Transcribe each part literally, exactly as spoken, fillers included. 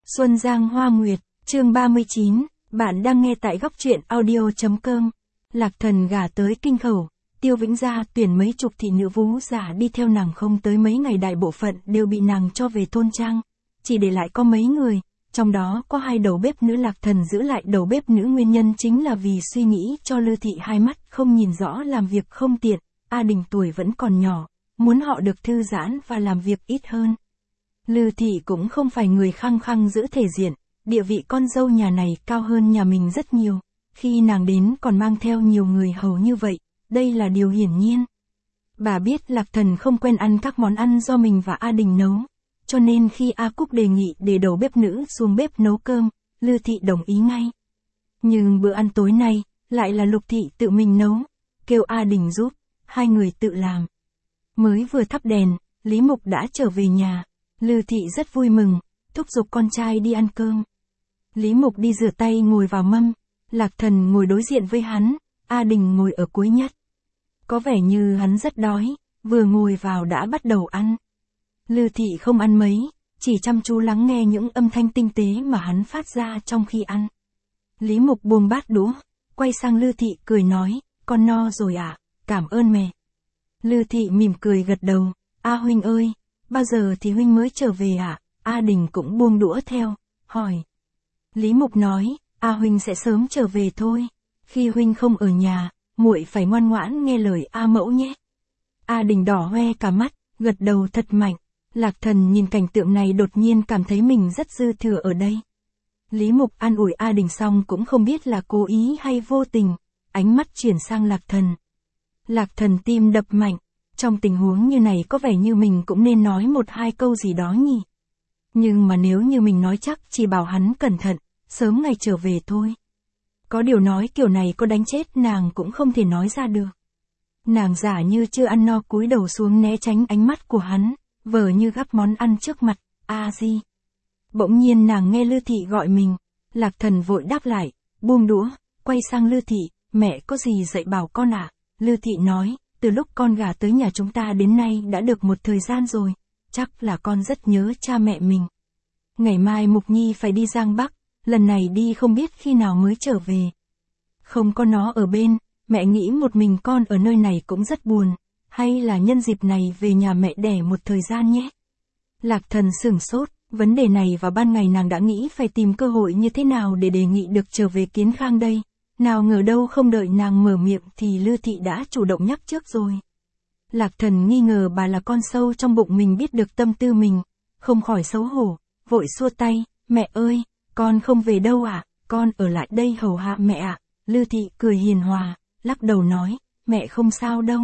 Xuân Giang Hoa Nguyệt, chương ba mươi chín, bạn đang nghe tại góc truyện audio.com. Lạc Thần gả tới Kinh Khẩu, Tiêu Vĩnh Gia tuyển mấy chục thị nữ vú giả đi theo nàng, không tới mấy ngày đại bộ phận đều bị nàng cho về thôn trang, chỉ để lại có mấy người, trong đó có hai đầu bếp nữ. Lạc Thần giữ lại đầu bếp nữ nguyên nhân chính là vì suy nghĩ cho Lư Thị hai mắt không nhìn rõ, làm việc không tiện, A Đình tuổi vẫn còn nhỏ, muốn họ được thư giãn và làm việc ít hơn. Lư Thị cũng không phải người khăng khăng giữ thể diện, địa vị con dâu nhà này cao hơn nhà mình rất nhiều, khi nàng đến còn mang theo nhiều người hầu như vậy, đây là điều hiển nhiên. Bà biết Lạc Thần không quen ăn các món ăn do mình và A Đình nấu, cho nên khi A Cúc đề nghị để đầu bếp nữ xuống bếp nấu cơm, Lư Thị đồng ý ngay. Nhưng bữa ăn tối nay, lại là Lục Thị tự mình nấu, kêu A Đình giúp, hai người tự làm. Mới vừa thắp đèn, Lý Mục đã trở về nhà, Lư Thị rất vui mừng, thúc giục con trai đi ăn cơm. Lý Mục đi rửa tay ngồi vào mâm, Lạc Thần ngồi đối diện với hắn, A Đình ngồi ở cuối nhất. Có vẻ như hắn rất đói, vừa ngồi vào đã bắt đầu ăn. Lư Thị không ăn mấy, chỉ chăm chú lắng nghe những âm thanh tinh tế mà hắn phát ra trong khi ăn. Lý Mục buông bát đũa, quay sang Lư Thị cười nói, con no rồi ạ, à? Cảm ơn mẹ. Lư Thị mỉm cười gật đầu, A huynh ơi, bao giờ thì huynh mới trở về ạ? À? A Đình cũng buông đũa theo, hỏi. Lý Mục nói, A huynh sẽ sớm trở về thôi, khi huynh không ở nhà, muội phải ngoan ngoãn nghe lời A mẫu nhé. A Đình đỏ hoe cả mắt, gật đầu thật mạnh. Lạc Thần nhìn cảnh tượng này đột nhiên cảm thấy mình rất dư thừa ở đây. Lý Mục an ủi A Đình xong cũng không biết là cố ý hay vô tình, ánh mắt chuyển sang Lạc Thần. Lạc Thần tim đập mạnh, trong tình huống như này có vẻ như mình cũng nên nói một hai câu gì đó nhỉ. Nhưng mà nếu như mình nói chắc chỉ bảo hắn cẩn thận, sớm ngày trở về thôi. Có điều nói kiểu này có đánh chết nàng cũng không thể nói ra được. Nàng giả như chưa ăn no cúi đầu xuống né tránh ánh mắt của hắn, vờ như gắp món ăn trước mặt, A Di. Bỗng nhiên nàng nghe Lư Thị gọi mình, Lạc Thần vội đáp lại, buông đũa, quay sang Lư Thị, mẹ có gì dạy bảo con ạ? À? Lư Thị nói, từ lúc con gả tới nhà chúng ta đến nay đã được một thời gian rồi, chắc là con rất nhớ cha mẹ mình. Ngày mai Mục Nhi phải đi Giang Bắc, lần này đi không biết khi nào mới trở về. Không có nó ở bên, mẹ nghĩ một mình con ở nơi này cũng rất buồn, hay là nhân dịp này về nhà mẹ đẻ một thời gian nhé. Lạc Thần sửng sốt, vấn đề này vào ban ngày nàng đã nghĩ phải tìm cơ hội như thế nào để đề nghị được trở về Kiến Khang đây. Nào ngờ đâu không đợi nàng mở miệng thì Lư Thị đã chủ động nhắc trước rồi. Lạc Thần nghi ngờ bà là con sâu trong bụng mình biết được tâm tư mình, không khỏi xấu hổ, vội xua tay, mẹ ơi, con không về đâu ạ, à? Con ở lại đây hầu hạ mẹ ạ. À? Lư Thị cười hiền hòa, lắc đầu nói, mẹ không sao đâu.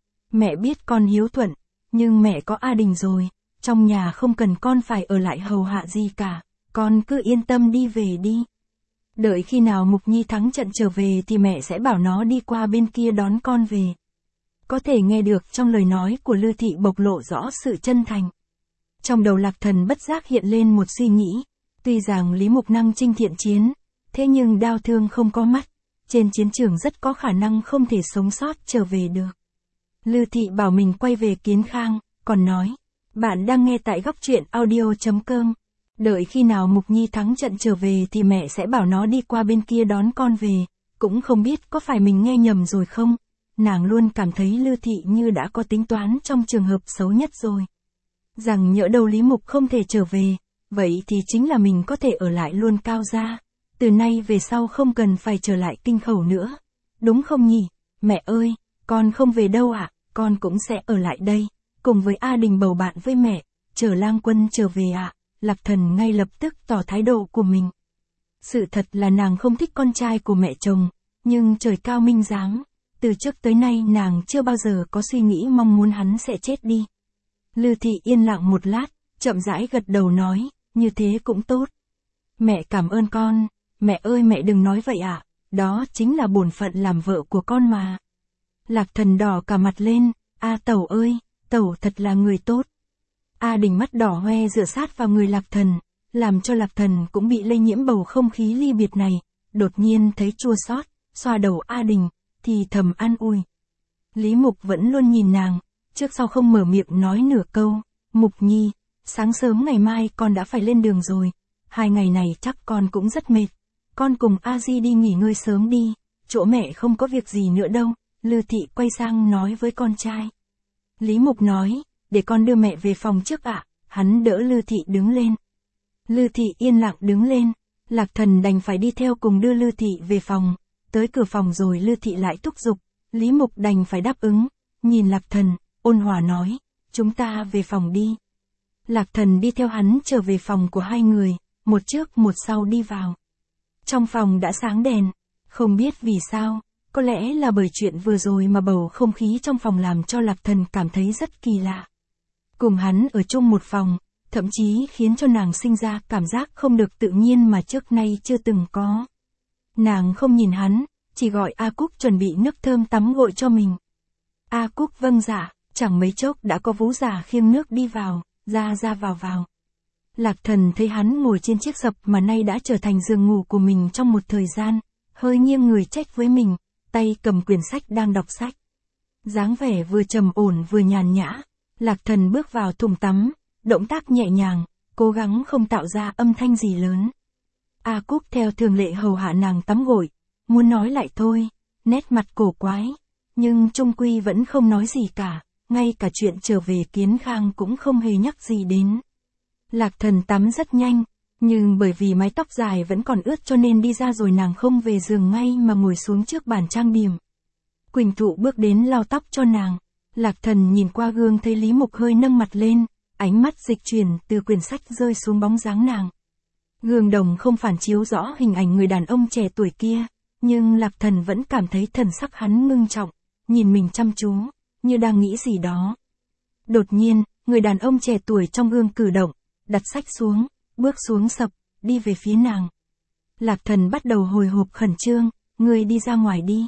Mẹ biết con hiếu thuận, nhưng mẹ có A Đình rồi, trong nhà không cần con phải ở lại hầu hạ gì cả, con cứ yên tâm đi về đi. Đợi khi nào Mục Nhi thắng trận trở về thì mẹ sẽ bảo nó đi qua bên kia đón con về. Có thể nghe được trong lời nói của Lư Thị bộc lộ rõ sự chân thành. Trong đầu Lạc Thần bất giác hiện lên một suy nghĩ, tuy rằng Lý Mục năng chinh thiện chiến, thế nhưng đao thương không có mắt, trên chiến trường rất có khả năng không thể sống sót trở về được. Lư Thị bảo mình quay về Kiến Khang, còn nói, bạn đang nghe tại góc truyện audio.com. Đợi khi nào Mục Nhi thắng trận trở về thì mẹ sẽ bảo nó đi qua bên kia đón con về, cũng không biết có phải mình nghe nhầm rồi không. Nàng luôn cảm thấy Lư Thị như đã có tính toán trong trường hợp xấu nhất rồi. Rằng nhỡ đâu Lý Mục không thể trở về, vậy thì chính là mình có thể ở lại luôn Cao gia. Từ nay về sau không cần phải trở lại Kinh Khẩu nữa. Đúng không nhỉ? Mẹ ơi, con không về đâu ạ, à? Con cũng sẽ ở lại đây, cùng với A Đình bầu bạn với mẹ, chờ Lang Quân trở về ạ. À? Lạc Thần ngay lập tức tỏ thái độ của mình. Sự thật là nàng không thích con trai của mẹ chồng, nhưng trời cao minh giáng, từ trước tới nay nàng chưa bao giờ có suy nghĩ mong muốn hắn sẽ chết đi. Lư Thị yên lặng một lát, chậm rãi gật đầu nói, như thế cũng tốt. Mẹ cảm ơn con, mẹ ơi mẹ đừng nói vậy ạ, à? Đó chính là bổn phận làm vợ của con mà. Lạc Thần đỏ cả mặt lên, A Tẩu ơi, Tẩu thật là người tốt. A Đình mắt đỏ hoe dựa sát vào người Lạc Thần, làm cho Lạc Thần cũng bị lây nhiễm bầu không khí ly biệt này, đột nhiên thấy chua xót, xoa đầu A Đình, thì thầm an ủi. Lý Mục vẫn luôn nhìn nàng, trước sau không mở miệng nói nửa câu, Mục Nhi, sáng sớm ngày mai con đã phải lên đường rồi, hai ngày này chắc con cũng rất mệt. Con cùng A Di đi nghỉ ngơi sớm đi, chỗ mẹ không có việc gì nữa đâu, Lư Thị quay sang nói với con trai. Lý Mục nói, để con đưa mẹ về phòng trước ạ, hắn đỡ Lư Thị đứng lên. Lư Thị yên lặng đứng lên, Lạc Thần đành phải đi theo cùng đưa Lư Thị về phòng, tới cửa phòng rồi Lư Thị lại thúc giục, Lý Mục đành phải đáp ứng, nhìn Lạc Thần, ôn hòa nói, chúng ta về phòng đi. Lạc Thần đi theo hắn trở về phòng của hai người, một trước một sau đi vào. Trong phòng đã sáng đèn, không biết vì sao, có lẽ là bởi chuyện vừa rồi mà bầu không khí trong phòng làm cho Lạc Thần cảm thấy rất kỳ lạ. Cùng hắn ở chung một phòng, thậm chí khiến cho nàng sinh ra cảm giác không được tự nhiên mà trước nay chưa từng có. Nàng không nhìn hắn, chỉ gọi A Cúc chuẩn bị nước thơm tắm gội cho mình. A Cúc vâng dạ, chẳng mấy chốc đã có Vũ già khiêng nước đi vào, ra ra vào vào. Lạc Thần thấy hắn ngồi trên chiếc sập mà nay đã trở thành giường ngủ của mình trong một thời gian, hơi nghiêng người trách với mình, tay cầm quyển sách đang đọc sách. Dáng vẻ vừa trầm ổn vừa nhàn nhã, Lạc Thần bước vào thùng tắm, động tác nhẹ nhàng, cố gắng không tạo ra âm thanh gì lớn. A Cúc theo thường lệ hầu hạ nàng tắm gội, muốn nói lại thôi, nét mặt cổ quái, nhưng chung quy vẫn không nói gì cả, ngay cả chuyện trở về Kiến Khang cũng không hề nhắc gì đến. Lạc Thần tắm rất nhanh, nhưng bởi vì mái tóc dài vẫn còn ướt cho nên đi ra rồi nàng không về giường ngay mà ngồi xuống trước bàn trang điểm. Quỳnh Thụ bước đến lau tóc cho nàng, Lạc Thần nhìn qua gương thấy Lý Mục hơi nâng mặt lên, ánh mắt dịch chuyển từ quyển sách rơi xuống bóng dáng nàng. Gương đồng không phản chiếu rõ hình ảnh người đàn ông trẻ tuổi kia, nhưng Lạc Thần vẫn cảm thấy thần sắc hắn ngưng trọng, nhìn mình chăm chú, như đang nghĩ gì đó. Đột nhiên, người đàn ông trẻ tuổi trong gương cử động, đặt sách xuống, bước xuống sập, đi về phía nàng. Lạc Thần bắt đầu hồi hộp khẩn trương, ngươi đi ra ngoài đi.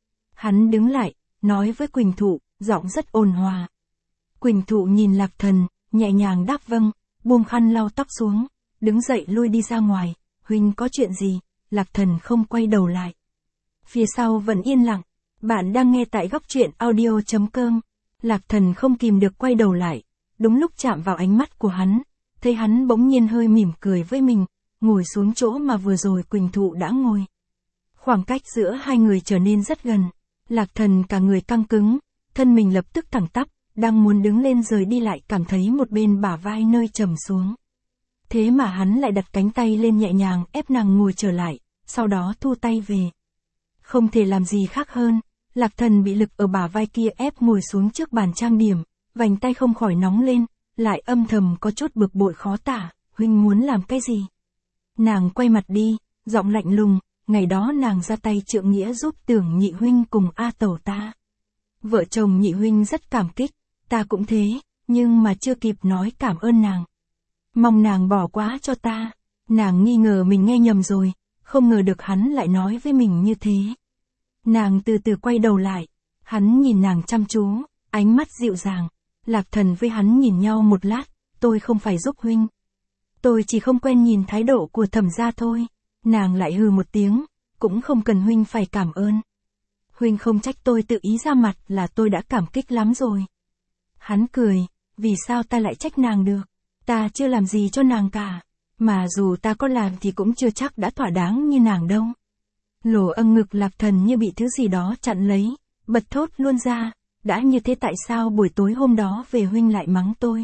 Hắn đứng lại, nói với Quỳnh Thụ, giọng rất ôn hòa. Quỳnh Thụ nhìn Lạc Thần, nhẹ nhàng đáp vâng, buông khăn lau tóc xuống, đứng dậy lui đi ra ngoài. Huynh có chuyện gì? Lạc Thần không quay đầu lại. Phía sau vẫn yên lặng. Bạn đang nghe tại góc truyện audio chấm com. Lạc Thần không kìm được quay đầu lại, đúng lúc chạm vào ánh mắt của hắn, thấy hắn bỗng nhiên hơi mỉm cười với mình, ngồi xuống chỗ mà vừa rồi Quỳnh Thụ đã ngồi. Khoảng cách giữa hai người trở nên rất gần, Lạc Thần cả người căng cứng, thân mình lập tức thẳng tắp, đang muốn đứng lên rời đi lại cảm thấy một bên bả vai nơi trầm xuống. Thế mà hắn lại đặt cánh tay lên nhẹ nhàng ép nàng ngồi trở lại, sau đó thu tay về. Không thể làm gì khác hơn, Lạc Thần bị lực ở bả vai kia ép ngồi xuống trước bàn trang điểm, vành tay không khỏi nóng lên, lại âm thầm có chút bực bội khó tả, huynh muốn làm cái gì? Nàng quay mặt đi, giọng lạnh lùng, ngày đó nàng ra tay trượng nghĩa giúp Tưởng nhị huynh cùng A Tẩu ta. Vợ chồng nhị huynh rất cảm kích, ta cũng thế, nhưng mà chưa kịp nói cảm ơn nàng. Mong nàng bỏ qua cho ta. Nàng nghi ngờ mình nghe nhầm rồi, không ngờ được hắn lại nói với mình như thế. Nàng từ từ quay đầu lại, hắn nhìn nàng chăm chú, ánh mắt dịu dàng. Lạc Thần với hắn nhìn nhau một lát, tôi không phải giúp huynh. Tôi chỉ không quen nhìn thái độ của Thẩm gia thôi. Nàng lại hừ một tiếng, cũng không cần huynh phải cảm ơn. Huynh không trách tôi tự ý ra mặt là tôi đã cảm kích lắm rồi. Hắn cười, vì sao ta lại trách nàng được? Ta chưa làm gì cho nàng cả, mà dù ta có làm thì cũng chưa chắc đã thỏa đáng như nàng đâu. Lỗ âng ngực Lạc Thần như bị thứ gì đó chặn lấy, bật thốt luôn ra, đã như thế tại sao buổi tối hôm đó về huynh lại mắng tôi?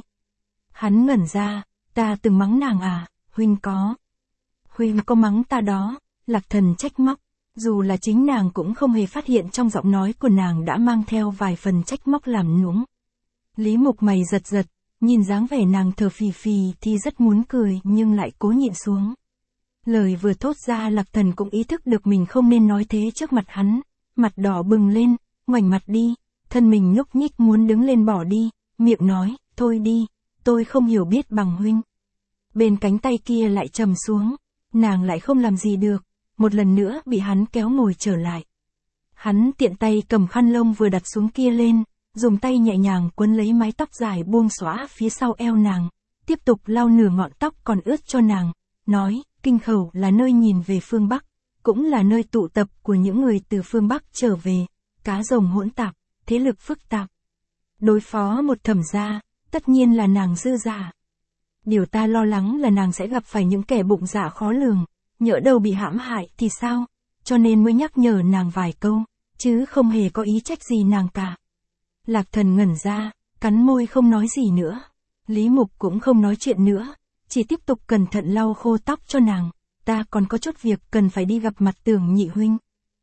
Hắn ngẩn ra, ta từng mắng nàng à, huynh có. Huynh có mắng ta đó, Lạc Thần trách móc, dù là chính nàng cũng không hề phát hiện trong giọng nói của nàng đã mang theo vài phần trách móc làm nũng. Lý Mục mày giật giật, nhìn dáng vẻ nàng thở phì phì thì rất muốn cười nhưng lại cố nhịn xuống. Lời vừa thốt ra Lạc Thần cũng ý thức được mình không nên nói thế trước mặt hắn, mặt đỏ bừng lên, ngoảnh mặt đi, thân mình nhúc nhích muốn đứng lên bỏ đi, miệng nói, thôi đi, tôi không hiểu biết bằng huynh. Bên cánh tay kia lại trầm xuống, nàng lại không làm gì được, một lần nữa bị hắn kéo ngồi trở lại. Hắn tiện tay cầm khăn lông vừa đặt xuống kia lên, dùng tay nhẹ nhàng quấn lấy mái tóc dài buông xõa phía sau eo nàng, tiếp tục lau nửa ngọn tóc còn ướt cho nàng, nói, Kinh Khẩu là nơi nhìn về phương Bắc, cũng là nơi tụ tập của những người từ phương Bắc trở về, cá rồng hỗn tạp, thế lực phức tạp. Đối phó một Thẩm gia, tất nhiên là nàng dư giả. Điều ta lo lắng là nàng sẽ gặp phải những kẻ bụng dạ khó lường, nhỡ đâu bị hãm hại thì sao, cho nên mới nhắc nhở nàng vài câu, chứ không hề có ý trách gì nàng cả. Lạc Thần ngẩn ra, cắn môi không nói gì nữa. Lý Mục cũng không nói chuyện nữa, chỉ tiếp tục cẩn thận lau khô tóc cho nàng. Ta còn có chút việc cần phải đi gặp mặt Tưởng nhị huynh.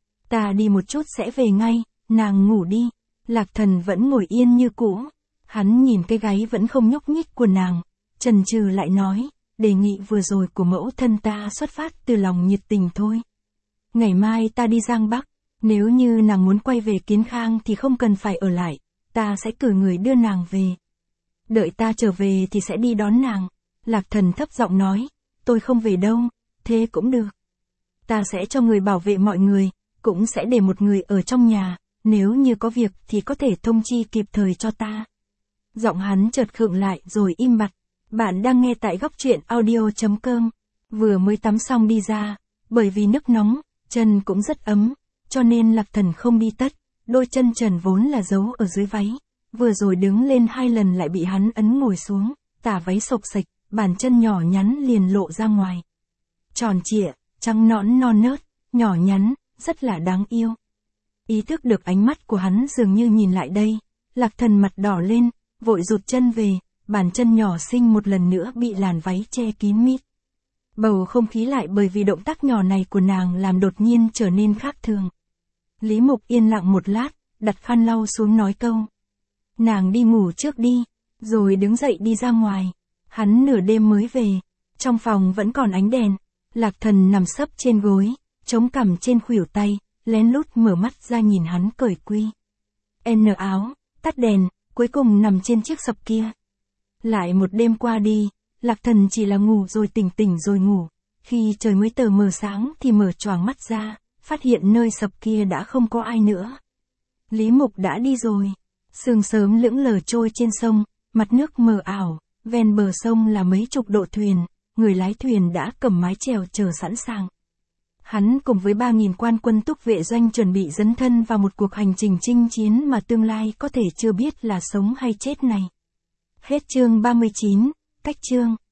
Ta đi một chút sẽ về ngay, nàng ngủ đi. Lạc Thần vẫn ngồi yên như cũ. Hắn nhìn cái gáy vẫn không nhúc nhích của nàng, chần chừ lại nói, đề nghị vừa rồi của mẫu thân ta xuất phát từ lòng nhiệt tình thôi. Ngày mai ta đi Giang Bắc, nếu như nàng muốn quay về Kiến Khang thì không cần phải ở lại, ta sẽ cử người đưa nàng về. Đợi ta trở về thì sẽ đi đón nàng. Lạc Thần thấp giọng nói, tôi không về đâu, thế cũng được. Ta sẽ cho người bảo vệ mọi người, cũng sẽ để một người ở trong nhà, nếu như có việc thì có thể thông chi kịp thời cho ta. Giọng hắn chợt khựng lại rồi im bặt. Bạn đang nghe tại góc truyện audio chấm com. Vừa mới tắm xong đi ra, bởi vì nước nóng, chân cũng rất ấm, cho nên Lạc Thần không đi tất, đôi chân trần vốn là giấu ở dưới váy. Vừa rồi đứng lên hai lần lại bị hắn ấn ngồi xuống, tả váy xộc xệch, bàn chân nhỏ nhắn liền lộ ra ngoài. Tròn trịa, trắng nõn non nớt, nhỏ nhắn, rất là đáng yêu. Ý thức được ánh mắt của hắn dường như nhìn lại đây, Lạc Thần mặt đỏ lên, vội rụt chân về, bàn chân nhỏ xinh một lần nữa bị làn váy che kín mít. Bầu không khí lại bởi vì động tác nhỏ này của nàng làm đột nhiên trở nên khác thường. Lý Mục yên lặng một lát, đặt khăn lau xuống nói câu. Nàng đi ngủ trước đi, rồi đứng dậy đi ra ngoài. Hắn nửa đêm mới về, trong phòng vẫn còn ánh đèn. Lạc Thần nằm sấp trên gối, chống cằm trên khuỷu tay, lén lút mở mắt ra nhìn hắn cởi quy N áo, tắt đèn, cuối cùng nằm trên chiếc sập kia. Lại một đêm qua đi, Lạc Thần chỉ là ngủ rồi tỉnh tỉnh rồi ngủ. Khi trời mới tờ mờ sáng thì mở choàng mắt ra, phát hiện nơi sập kia đã không có ai nữa. Lý Mục đã đi rồi. Sương sớm lững lờ trôi trên sông, mặt nước mờ ảo, ven bờ sông là mấy chục độ thuyền, người lái thuyền đã cầm mái chèo chờ sẵn sàng. Hắn cùng với ba nghìn quan quân túc vệ doanh chuẩn bị dấn thân vào một cuộc hành trình chinh chiến mà tương lai có thể chưa biết là sống hay chết này. Hết chương ba mươi chín, cách chương.